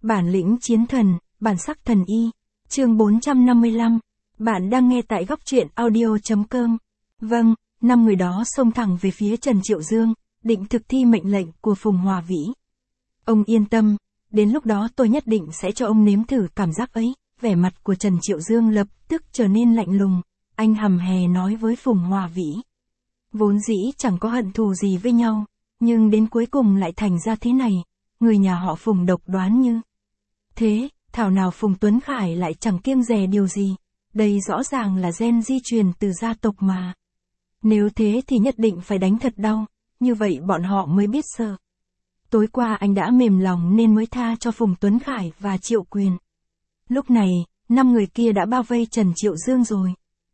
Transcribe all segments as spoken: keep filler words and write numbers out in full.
Bản lĩnh chiến thần, bản sắc thần y. Chương bốn trăm năm mươi lăm. Bạn đang nghe tại góc truyện audio chấm com. Vâng, năm người đó xông thẳng về phía Trần Triệu Dương, định thực thi mệnh lệnh của Phùng Hòa Vĩ. Ông yên tâm, đến lúc đó tôi nhất định sẽ cho ông nếm thử cảm giác ấy. Vẻ mặt của Trần Triệu Dương lập tức trở nên lạnh lùng, anh hầm hè nói với Phùng Hòa Vĩ. Vốn dĩ chẳng có hận thù gì với nhau, nhưng đến cuối cùng lại thành ra thế này, người nhà họ Phùng độc đoán như thế, thảo nào Phùng Tuấn Khải lại chẳng kiêng dè điều gì, đây rõ ràng là gen di truyền từ gia tộc mà. Nếu thế thì nhất định phải đánh thật đau, như vậy bọn họ mới biết sợ. Tối qua anh đã mềm lòng nên mới tha cho Phùng Tuấn Khải và Triệu Quyền. Lúc này, năm người kia đã bao vây Trần Triệu Dương rồi.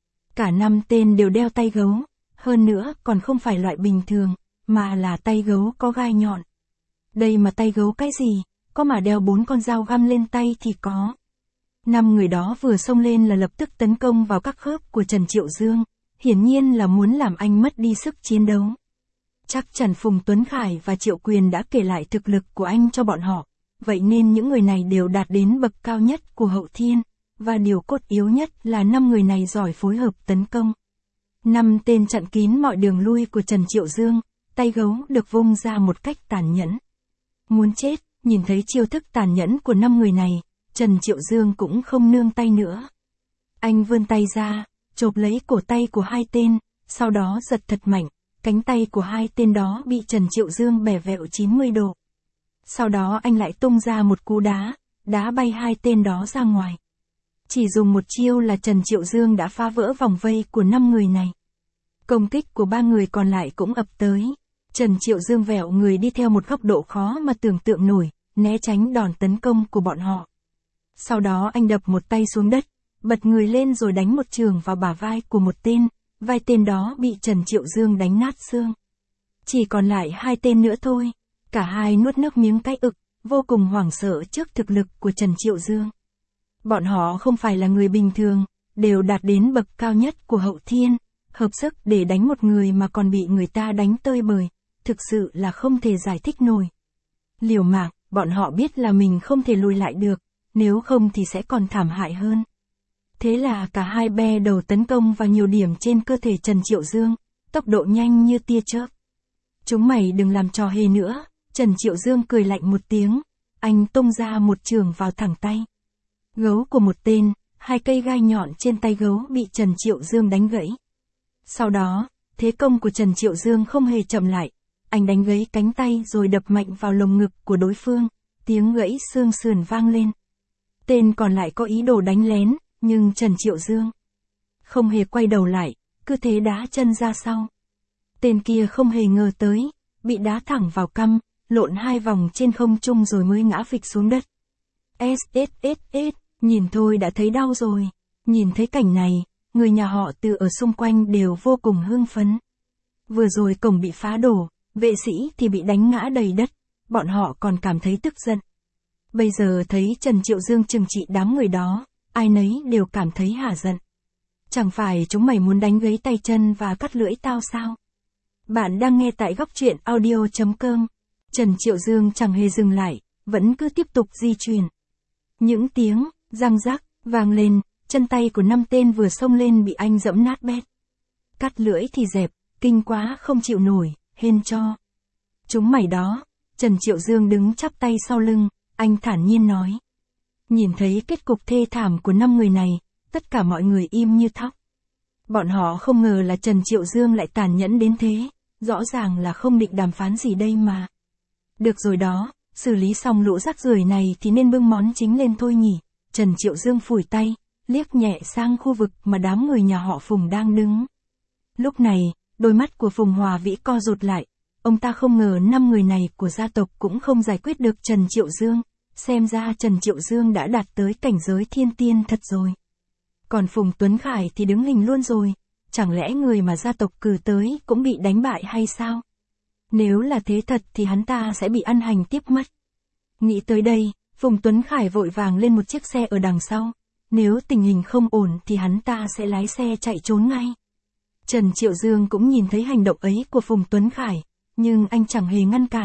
Cả năm tên đều đeo tay gấu, hơn nữa còn không phải loại bình thường, mà là tay gấu có gai nhọn. Đây mà tay gấu cái gì, có mà đeo bốn con dao găm lên tay thì có. Năm người đó vừa xông lên là lập tức tấn công vào các khớp của Trần Triệu Dương, hiển nhiên là muốn làm anh mất đi sức chiến đấu. Chắc chắn Phùng Tuấn Khải và Triệu Quyền đã kể lại thực lực của anh cho bọn họ, vậy nên những người này đều đạt đến bậc cao nhất của hậu thiên, và điều cốt yếu nhất là năm người này giỏi phối hợp tấn công. Năm tên chặn kín mọi đường lui của Trần Triệu Dương, tay gấu được vung ra một cách tàn nhẫn. Muốn chết, nhìn thấy chiêu thức tàn nhẫn của năm người này, Trần Triệu Dương cũng không nương tay nữa. Anh vươn tay ra, chộp lấy cổ tay của hai tên, sau đó giật thật mạnh, cánh tay của hai tên đó bị Trần Triệu Dương bẻ vẹo chín mươi độ. Sau đó anh lại tung ra một cú đá, đá bay hai tên đó ra ngoài. Chỉ dùng một chiêu là Trần Triệu Dương đã phá vỡ vòng vây của năm người này. Công kích của ba người còn lại cũng ập tới. Trần Triệu Dương vẹo người đi theo một góc độ khó mà tưởng tượng nổi, né tránh đòn tấn công của bọn họ. Sau đó anh đập một tay xuống đất, bật người lên rồi đánh một chưởng vào bả vai của một tên, vai tên đó bị Trần Triệu Dương đánh nát xương. Chỉ còn lại hai tên nữa thôi, cả hai nuốt nước miếng cái ực, vô cùng hoảng sợ trước thực lực của Trần Triệu Dương. Bọn họ không phải là người bình thường, đều đạt đến bậc cao nhất của hậu thiên, hợp sức để đánh một người mà còn bị người ta đánh tơi bời, thực sự là không thể giải thích nổi. Liều mạng, bọn họ biết là mình không thể lùi lại được, nếu không thì sẽ còn thảm hại hơn. Thế là cả hai be đầu tấn công vào nhiều điểm trên cơ thể Trần Triệu Dương, tốc độ nhanh như tia chớp. Chúng mày đừng làm trò hề nữa, Trần Triệu Dương cười lạnh một tiếng, anh tung ra một chưởng vào thẳng tay gấu của một tên, hai cây gai nhọn trên tay gấu bị Trần Triệu Dương đánh gãy. Sau đó, thế công của Trần Triệu Dương không hề chậm lại, anh đánh gãy cánh tay rồi đập mạnh vào lồng ngực của đối phương, tiếng gãy xương sườn vang lên. Tên còn lại có ý đồ đánh lén, nhưng Trần Triệu Dương không hề quay đầu lại, cứ thế đá chân ra sau. Tên kia không hề ngờ tới, bị đá thẳng vào căm, lộn hai vòng trên không trung rồi mới ngã phịch xuống đất. ét ét ét ét, nhìn thôi đã thấy đau rồi. Nhìn thấy cảnh này, người nhà họ Từ ở xung quanh đều vô cùng hưng phấn. Vừa rồi cổng bị phá đổ, vệ sĩ thì bị đánh ngã đầy đất, bọn họ còn cảm thấy tức giận. Bây giờ thấy Trần Triệu Dương trừng trị đám người đó, ai nấy đều cảm thấy hả giận. Chẳng phải chúng mày muốn đánh gãy tay chân và cắt lưỡi tao sao? Bạn đang nghe tại góc truyện audio chấm com. Trần Triệu Dương chẳng hề dừng lại, vẫn cứ tiếp tục di chuyển. Những tiếng răng rắc vang lên, chân tay của năm tên vừa xông lên bị anh dẫm nát bét. Cắt lưỡi thì dẹp, kinh quá không chịu nổi, hên cho. Chúng mày đó, Trần Triệu Dương đứng chắp tay sau lưng, anh thản nhiên nói. Nhìn thấy kết cục thê thảm của năm người này, tất cả mọi người im như thóc. Bọn họ không ngờ là Trần Triệu Dương lại tàn nhẫn đến thế, rõ ràng là không định đàm phán gì đây mà. Được rồi đó, xử lý xong lũ rác rưởi này thì nên bưng món chính lên thôi nhỉ. Trần Triệu Dương phủi tay, liếc nhẹ sang khu vực mà đám người nhà họ Phùng đang đứng. Lúc này, đôi mắt của Phùng Hòa Vĩ co rụt lại, ông ta không ngờ năm người này của gia tộc cũng không giải quyết được Trần Triệu Dương, xem ra Trần Triệu Dương đã đạt tới cảnh giới thiên tiên thật rồi. Còn Phùng Tuấn Khải thì đứng hình luôn rồi, chẳng lẽ người mà gia tộc cử tới cũng bị đánh bại hay sao? Nếu là thế thật thì hắn ta sẽ bị ăn hành tiếp mất. Nghĩ tới đây, Phùng Tuấn Khải vội vàng lên một chiếc xe ở đằng sau, nếu tình hình không ổn thì hắn ta sẽ lái xe chạy trốn ngay. Trần Triệu Dương cũng nhìn thấy hành động ấy của Phùng Tuấn Khải, nhưng anh chẳng hề ngăn cản,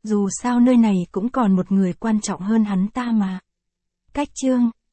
Dù sao nơi này cũng còn một người quan trọng hơn hắn ta mà. Cách chương